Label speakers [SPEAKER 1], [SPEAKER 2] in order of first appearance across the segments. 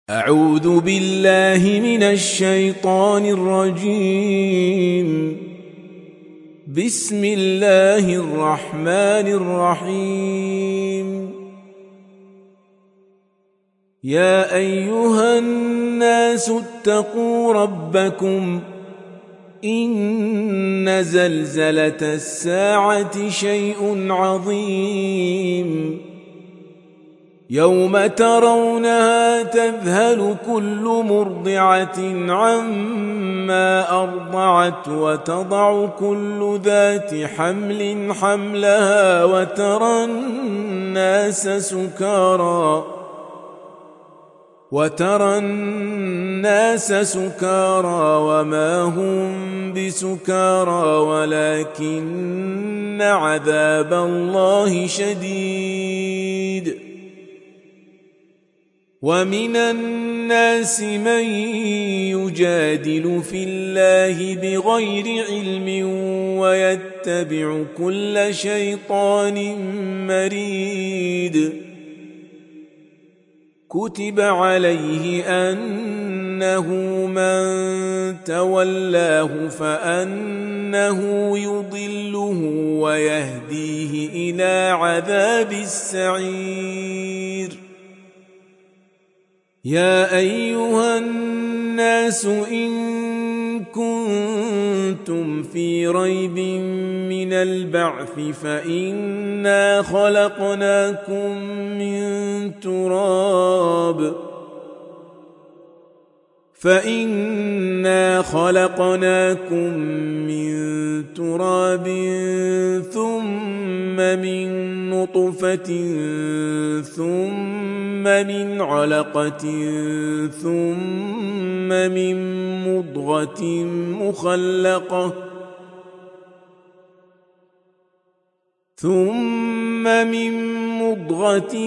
[SPEAKER 1] أعوذ بالله من الشيطان الرجيم. بسم الله الرحمن الرحيم. يا أيها الناس اتقوا ربكم إن زلزلة الساعة شيء عظيم يوم ترونها تذهل كل مرضعة عما أرضعت وتضع كل ذات حمل حملها وترى الناس سكارى وما هم بسكارى ولكن عذاب الله شديد. ومن الناس من يجادل في الله بغير علم ويتبع كل شيطان مريد. كتب عليه أنه من تولاه فأنه يضله ويهديه إلى عذاب السعير. يا أيها الناس إن كنتم في ريب من البعث فإنا خلقناكم من تراب ثم من نطفة ثم من علقة ثم من مضغة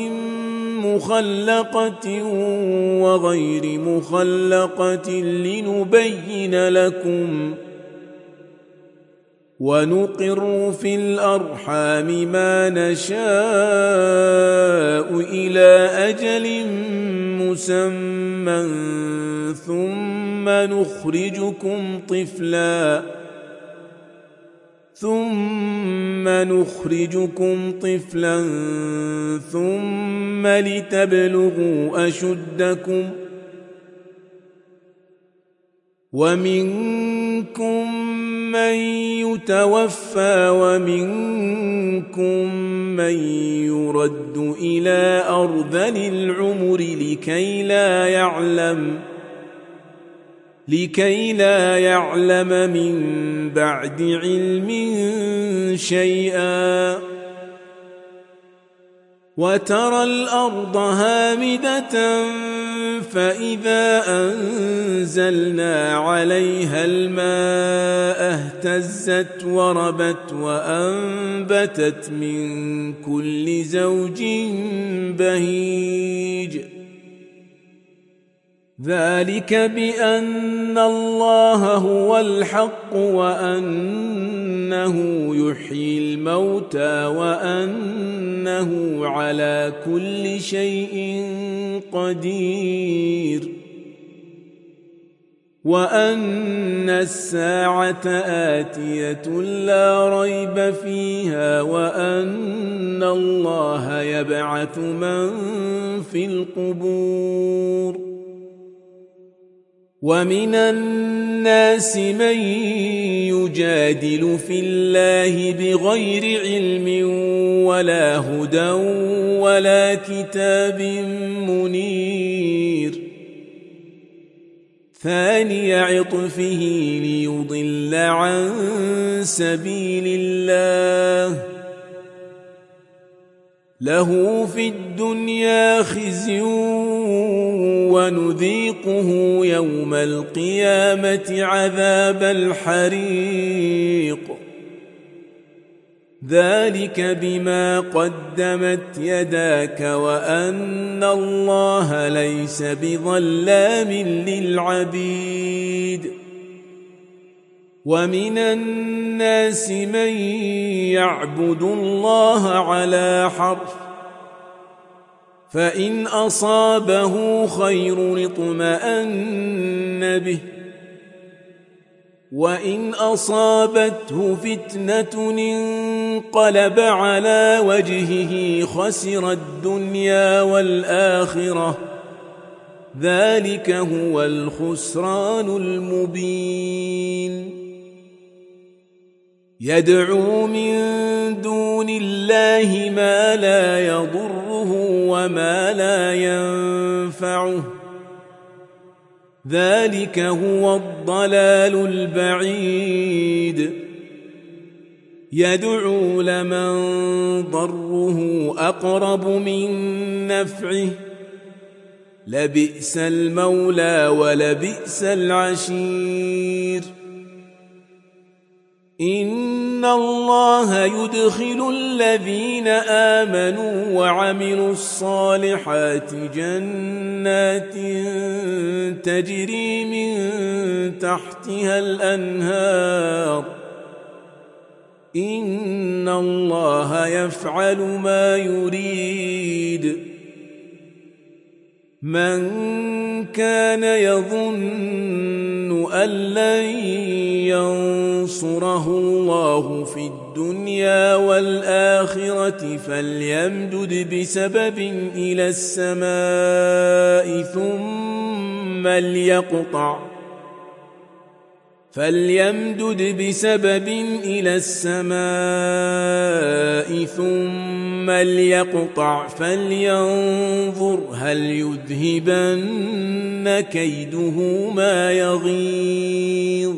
[SPEAKER 1] مخلقة وغير مخلقة لنبين لكم. ونقر في الأرحام ما نشاء إلى أجل مسمى ثم نخرجكم طفلا ثم لتبلغوا أشدكم. ومنكم من يتوفى ومنكم من يرد إلى أرذل العمر لكي لا يعلم من بعد علم شيئا. وترى الأرض هامدة فإذا أنزلنا عليها الماء اهتزت وربت وأنبتت من كل زوج بهيج. ذلك بأن الله هو الحق وأنه يحيي الموتى وأنه على كل شيء قدير. وأن الساعة آتية لا ريب فيها وأن الله يبعث من في القبور. ومن الناس من يجادل في الله بغير علم ولا هدى ولا كتاب منير. ثاني عطفه ليضل عن سبيل الله. له في الدنيا خزي ونذيقه يوم القيامة عذاب الحريق. ذلك بما قدمت يداك وأن الله ليس بظلام للعبيد. ومن الناس من يعبد الله على حرف فإن أصابه خير اطمأن به وإن أصابته فتنة انقلب على وجهه خسر الدنيا والآخرة ذلك هو الخسران المبين يدعو من دون الله ما لا يضره وما لا ينفعه ذلك هو الضلال البعيد يدعو لمن ضره أقرب من نفعه لبئس المولى ولبئس العشير إن الله يدخل الذين آمنوا وعملوا الصالحات جنات تجري من تحتها الأنهار إن الله يفعل ما يريد من كان يظن أن لن ينصره الله في الدنيا والآخرة فليمدد بسبب إلى السماء ثم ليقطع فلينظر هل يذهبن كيده ما يغيظ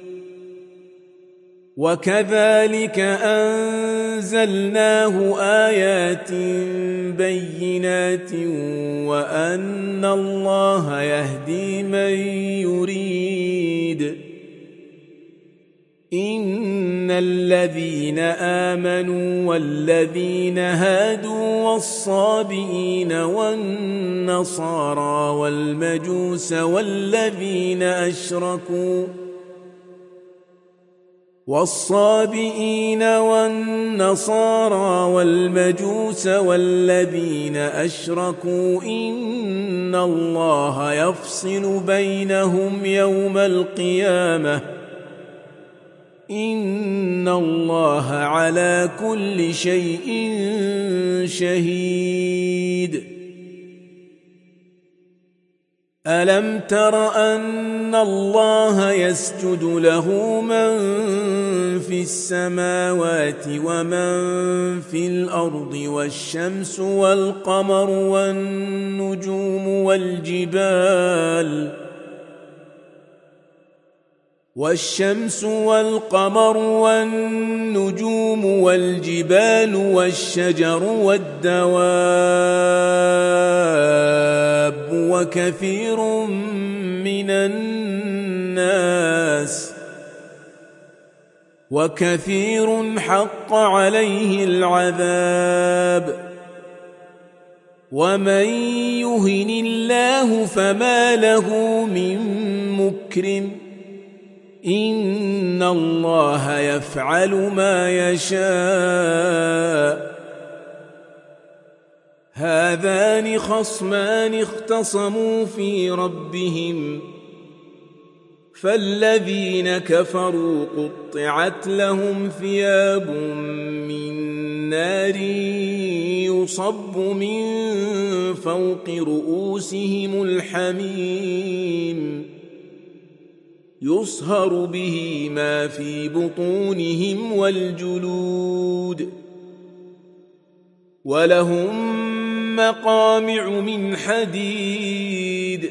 [SPEAKER 1] وكذلك أنزلناه آيات بينات وأن الله يهدي من يريد إن الذين آمنوا والذين هادوا والصابئين والنصارى والمجوس والذين أشركوا إن الله يفصل بينهم يوم القيامة إن الله على كل شيء شهيد ألم تر أن الله يسجد له من في السماوات ومن في الأرض والشمس والقمر والنجوم والجبال والشجر والدواب وكثير حق عليه العذاب ومن يهن الله فما له من مكرم إن الله يفعل ما يشاء هذان خصمان اختصموا في ربهم فالذين كفروا قطعت لهم ثياب من نار يصب من فوق رؤوسهم الحميم يصهر به ما في بطونهم والجلود ولهم مقامع من حديد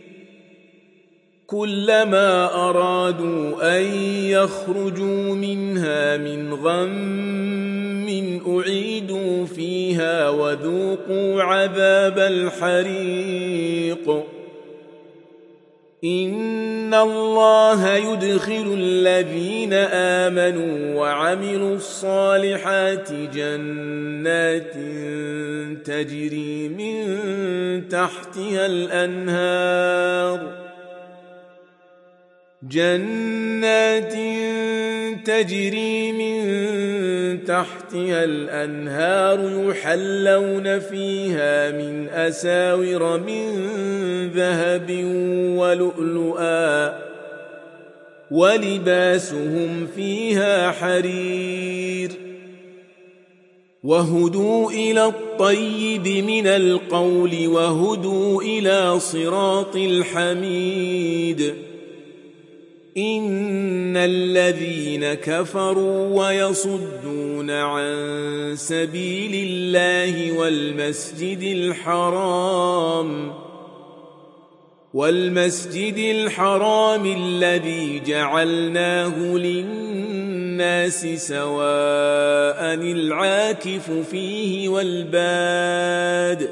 [SPEAKER 1] كلما أرادوا أن يخرجوا منها من غم أعيدوا فيها وذوقوا عذاب الحريق إن الله يدخل الذين آمنوا وعملوا الصالحات جنات تجري من تحتها الأنهار تحتها الأنهار يحلون فيها من أساور من ذهب ولؤلؤا ولباسهم فيها حرير وهدوا إلى الطيب من القول وهدوا إلى صراط الحميد إن الذين كفروا ويصدون عن سبيل الله والمسجد الحرام الذي جعلناه للناس سواء العاكف فيه والباد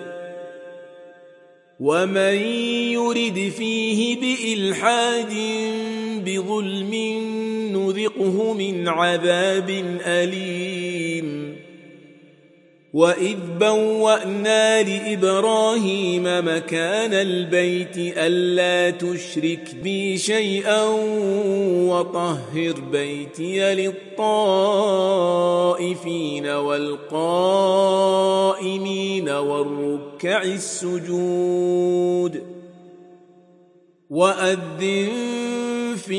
[SPEAKER 1] ومن يرد فيه بإلحاد بظلم نذقه من عذاب أليم وإذ بوأنا لإبراهيم مكان البيت ألا تشرك بي شيئا وطهر بيتي للطائفين والقائمين والركع السجود وأذن في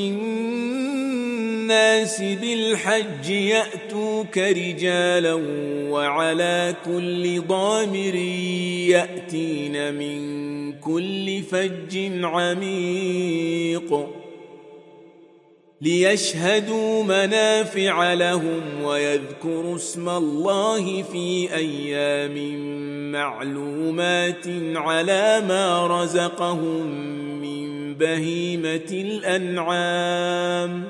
[SPEAKER 1] الناس بالحج يأتوك رجالا وعلى كل ضامر يأتين من كل فج عميق ليشهدوا منافع لهم ويذكروا اسم الله في أيام معلومات على ما رزقهم من بهيمة الأنعام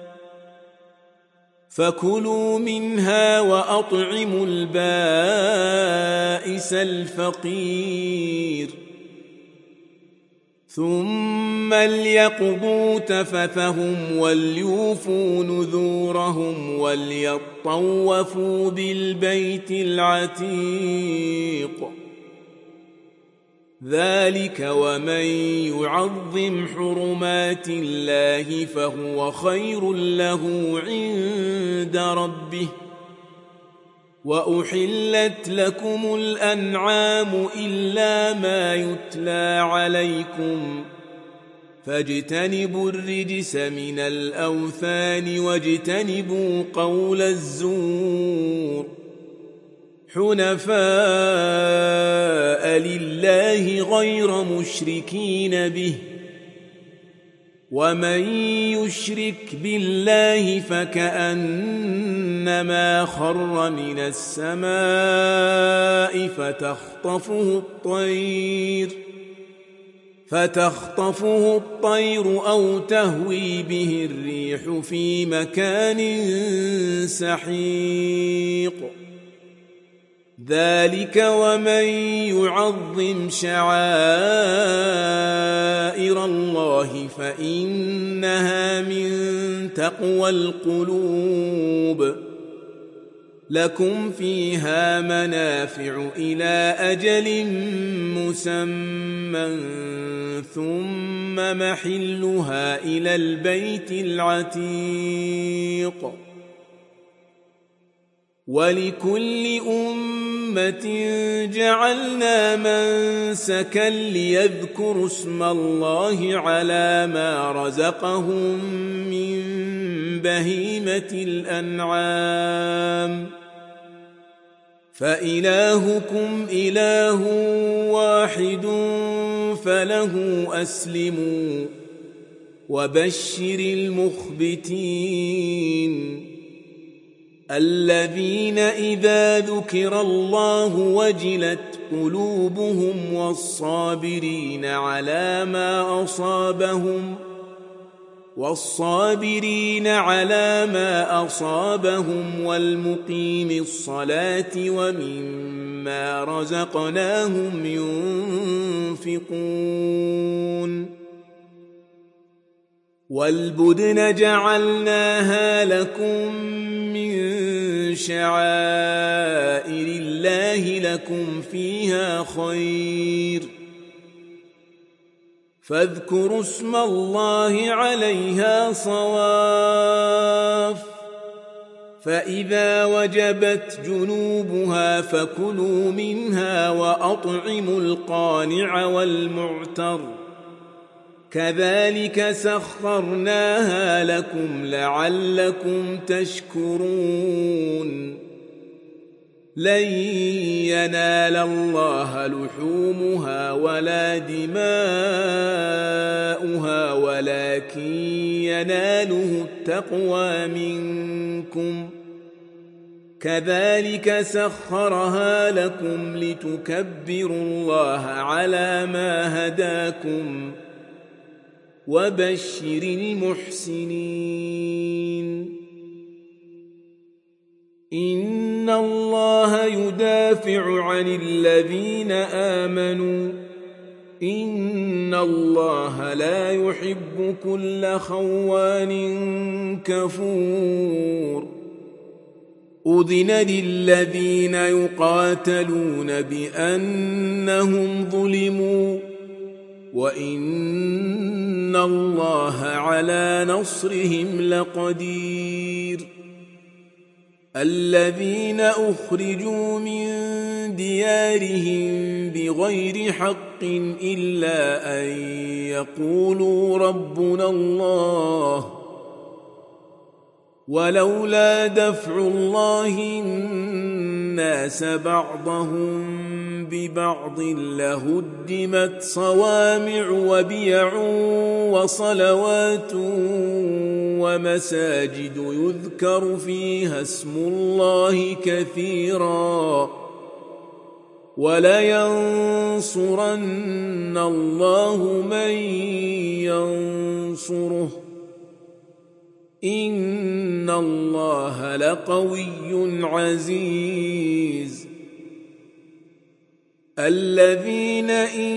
[SPEAKER 1] فكلوا منها وأطعموا البائس الفقير ثم ليقضوا تفثهم وليوفوا نذورهم وليطوفوا بالبيت العتيق ذلك ومن يعظم حرمات الله فهو خير له عند ربه وأحلت لكم الأنعام إلا ما يتلى عليكم فاجتنبوا الرجس من الأوثان واجتنبوا قول الزور حنفاء لله غير مشركين به ومن يشرك بالله فكأنما خر من السماء فتخطفه الطير أو تهوي به الريح في مكان سحيق ذلك ومن يعظم شعائر الله فإنها من تقوى القلوب لكم فيها منافع إلى أجل مسمى ثم محلها إلى البيت العتيق ولكل أمة جعلنا منسكا ليذكروا اسم الله على ما رزقهم من بهيمة الأنعام فإلهكم إله واحد فله أسلموا وبشر المخبتين الذين إذا ذكر الله وجلت قلوبهم والصابرين على ما أصابهم والمقيم الصلاة ومما رزقناهم ينفقون والبدن جعلناها لكم من شعائر الله لكم فيها خير فاذكروا اسم الله عليها صواف فإذا وجبت جنوبها فكلوا منها وأطعموا القانع والمعتر كذلك سخرناها لكم لعلكم تشكرون لن ينال الله لحومها ولا دماؤها ولكن يناله التقوى منكم كذلك سخرها لكم لتكبروا الله على ما هداكم وبشر المحسنين إن الله يدافع عن الذين آمنوا إن الله لا يحب كل خوان كفور أذن للذين يقاتلون بأنهم ظلموا وإن الله على نصرهم لقدير الذين أخرجوا من ديارهم بغير حق إلا أن يقولوا ربنا الله ولولا دفع الله الناس بعضهم ببعض لهدمت صوامع وبيع وصلوات ومساجد يذكر فيها اسم الله كثيرا ولينصرن الله من ينصره إن الله لقوي عزيز الذين إن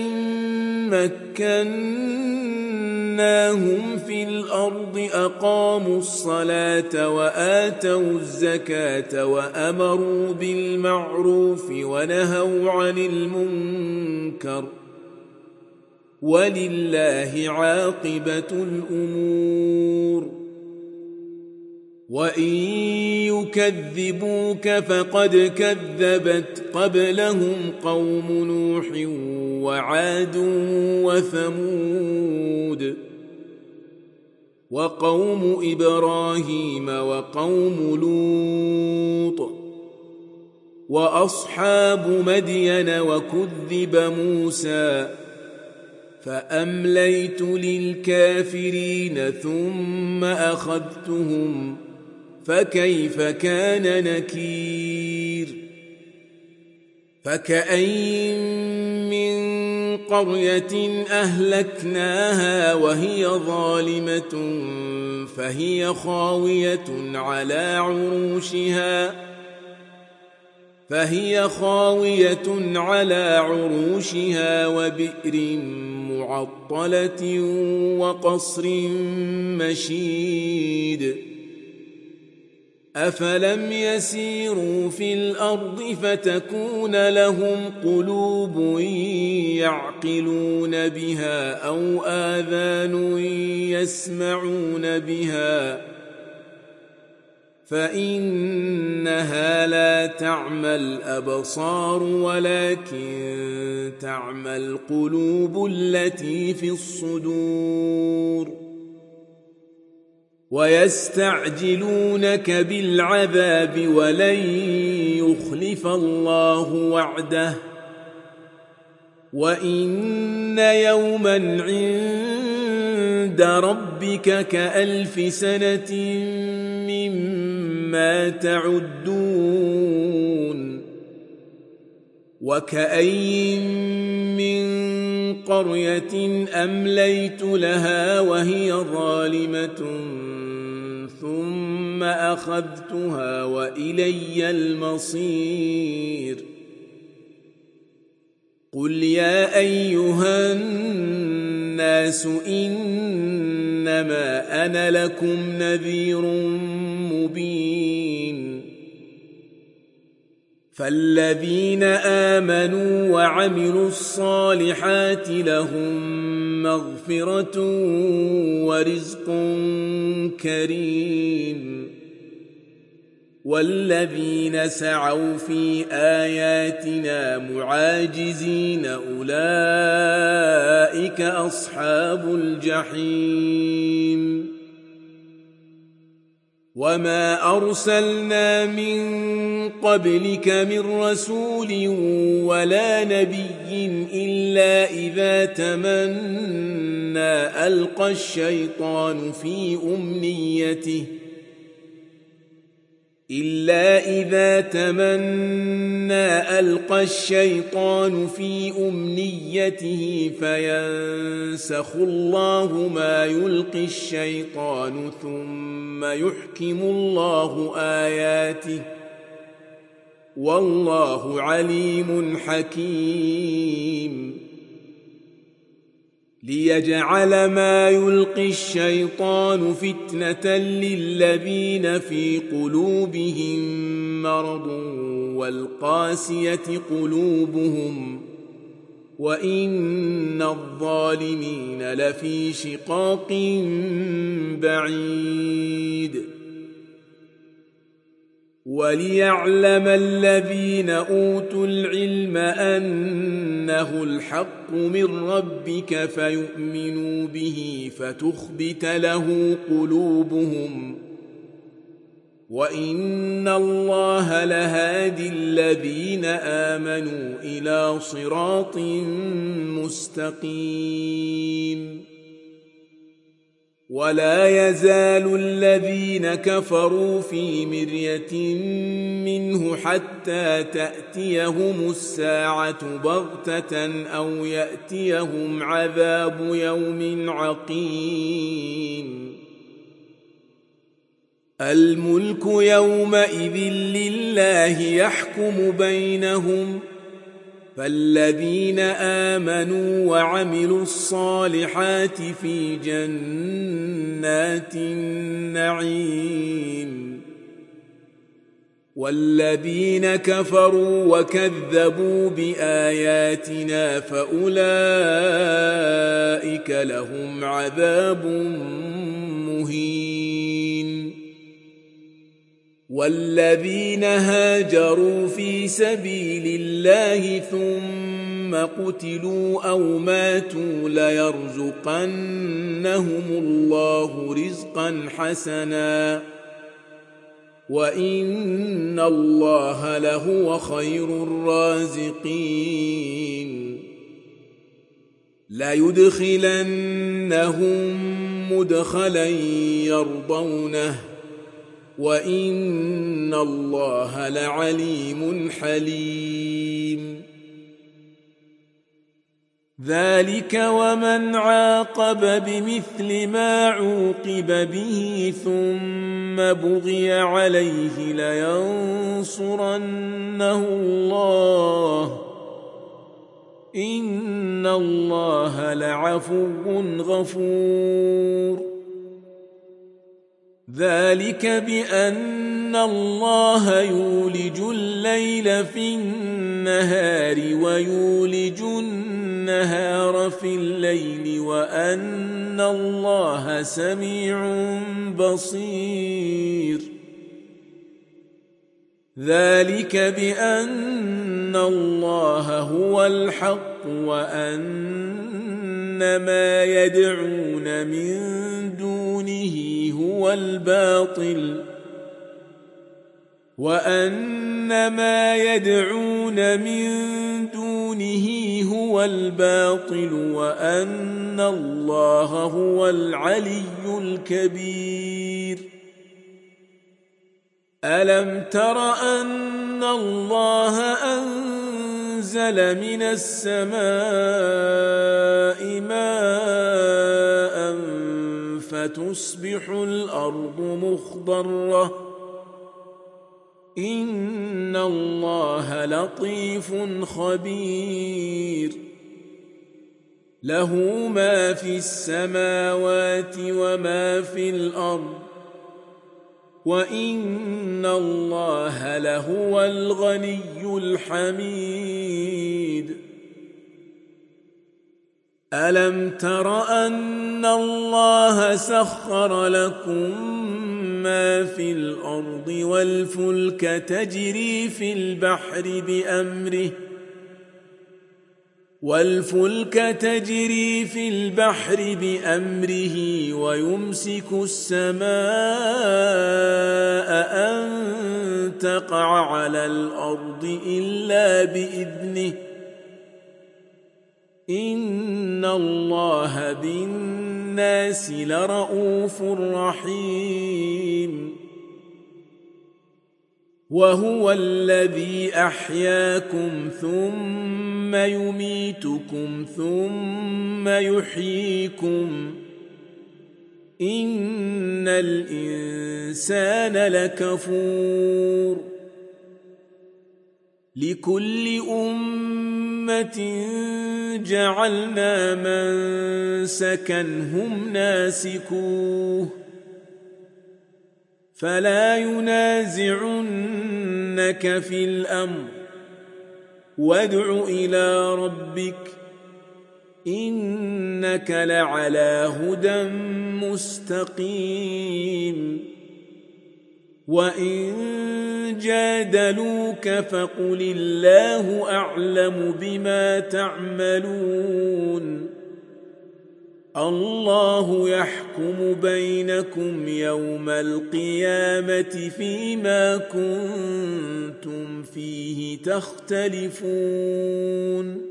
[SPEAKER 1] مكناهم في الأرض أقاموا الصلاة وآتوا الزكاة وأمروا بالمعروف ونهوا عن المنكر ولله عاقبة الأمور وإن يكذبوك فقد كذبت قبلهم قوم نوح وعاد وثمود وقوم إبراهيم وقوم لوط وأصحاب مدين وكذب موسى فأمليت للكافرين ثم أخذتهم فكيف كان نكير فكأين من قرية أهلكناها وهي ظالمة فهي خاوية على عروشها وبئر معطلة وقصر مشيد أفلم يسيروا في الأرض فتكون لهم قلوب يعقلون بها أو آذان يسمعون بها فإنها لا تعمى الأبصار ولكن تعمى القلوب التي في الصدور ويستعجلونك بالعذاب ولن يخلف الله وعده وإن يوما عند ربك كألف سنة مما تعدون وكأين من قرية أمليت لها وهي ظالمة ثم أخذتها وإلي المصير قل يا أيها الناس إنما أنا لكم نذير مبين فالذين آمنوا وعملوا الصالحات لهم مغفرة ورزق كريم والذين سعوا في آياتنا معاجزين أولئك أصحاب الجحيم وما أرسلنا من قبلك من رسول ولا نبي إلا إذا تمنى ألقى الشيطان في أمنيته فينسخ الله ما يلقي الشيطان ثم يحكم الله آياته والله عليم حكيم ليجعل ما يلقي الشيطان فتنة للذين في قلوبهم مرض والقاسية قلوبهم وإن الظالمين لفي شقاق بعيد وليعلم الذين أوتوا العلم أنه الحق من ربك فيؤمنوا به فتخبت له قلوبهم وإن الله لهادي الذين آمنوا إلى صراط مستقيم ولا يزال الذين كفروا في مرية منه حتى تأتيهم الساعة بغتة أو يأتيهم عذاب يوم عقيم الملك يومئذ لله يحكم بينهم فالذين آمنوا وعملوا الصالحات في جنات النعيم والذين كفروا وكذبوا بآياتنا فأولئك لهم عذاب مهين والذين هاجروا في سبيل الله ثم قتلوا أو ماتوا ليرزقنهم الله رزقا حسنا وإن الله لهو خير الرازقين ليدخلنهم مدخلا يرضونه وإن الله لعليم حليم ذلك ومن عاقب بمثل ما عوقب به ثم بغي عليه لينصرنه الله إن الله لعفو غفور ذلك بأن الله يولج الليل في النهار ويولج النهار في الليل وأن الله سميع بصير ذلك بأن الله هو الحق وأن ما يدعون من دونه هو الباطل وأن ما يدعون من دونه هو الباطل وأن الله هو العلي الكبير ألم تر أن الله أنزل من السماء ماء فتصبح الأرض مخضرة إن الله لطيف خبير له ما في السماوات وما في الأرض وإن الله لهو الغني الحميد ألم تر أن الله سخر لكم ما في الأرض والفلك تجري في البحر بأمره ويمسك السماء أن تقع على الأرض إلا بإذنه إن الله بالناس لرءوف رحيم وهو الذي أحياكم ثم يميتكم ثم يحييكم إن الإنسان لكفور لكل أمة جعلنا منسكا هم ناسكوه فلا ينازعنك في الأمر وادع إلى ربك إنك لعلى هدى مستقيم وإن جادلوك فقل الله أعلم بما تعملون الله يحكم بينكم يوم القيامة فيما كنتم فيه تختلفون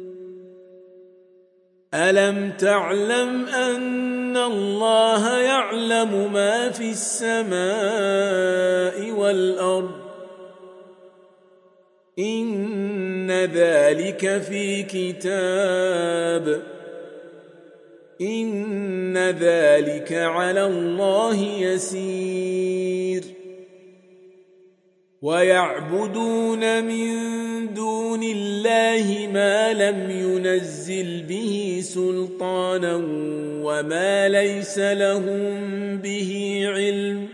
[SPEAKER 1] ألم تعلم أن الله يعلم ما في السماء والأرض إن ذلك في كتاب إن ذلك على الله يسير ويعبدون من دون الله ما لم ينزل به سلطانا وما ليس لهم به علم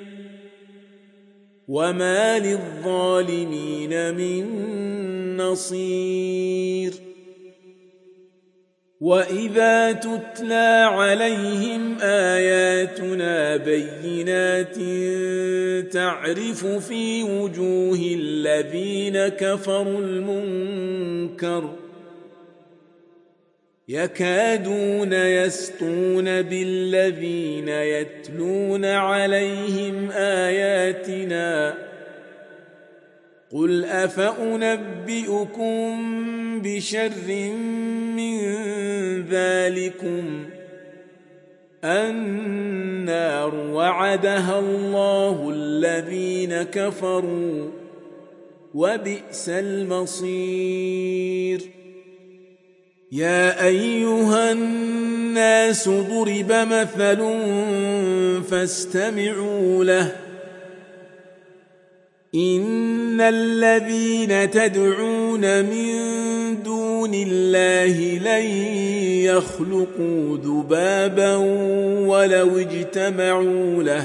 [SPEAKER 1] وما للظالمين من نصير وإذا تتلى عليهم آياتنا بينات تعرف في وجوه الذين كفروا المنكر يكادون يسطون بالذين يتلون عليهم آياتنا قل أفأنبئكم بشر من ذلكم النار وعدها الله الذين كفروا وبئس المصير يا أيها الناس ضرب مثل فاستمعوا له إن الذين تدعون من دون الله لن يخلقوا ذبابا ولو اجتمعوا له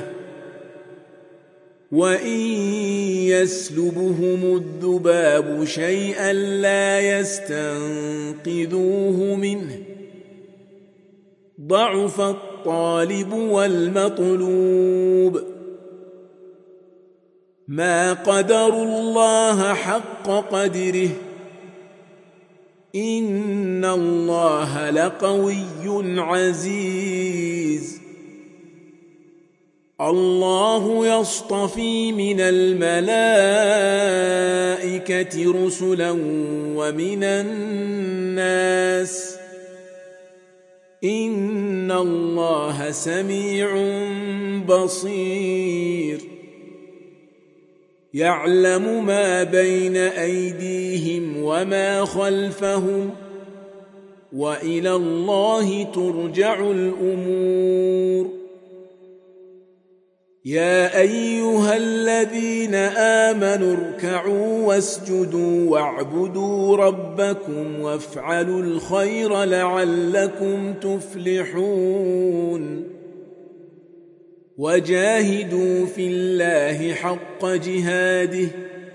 [SPEAKER 1] وإن يسلبهم الذباب شيئا لا يستنقذوه منه ضعف الطالب والمطلوب ما قدروا الله حق قدره إن الله لقوي عزيز الله يصطفي من الملائكة رسلا ومن الناس إن الله سميع بصير يعلم ما بين أيديهم وما خلفهم وإلى الله ترجع الأمور يا أيها الذين آمنوا اركعوا واسجدوا واعبدوا ربكم وافعلوا الخير لعلكم تفلحون وجاهدوا في الله حق جهاده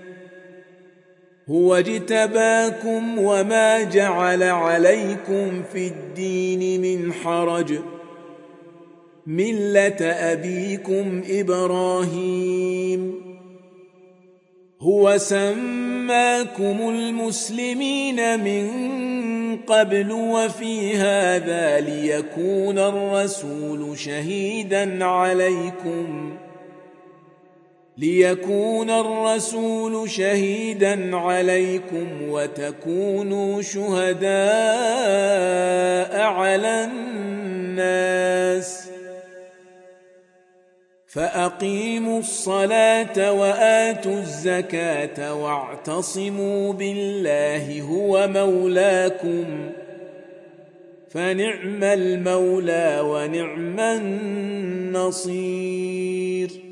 [SPEAKER 1] هو اجتباكم وما جعل عليكم في الدين من حرج ملة أبيكم إبراهيم هو سماكم المسلمين من قبل وفي هذا ليكون الرسول شهيدا عليكم وتكونوا شهداء على الناس فأقيموا الصلاة وآتوا الزكاة واعتصموا بالله هو مولاكم فنعم المولى ونعم النصير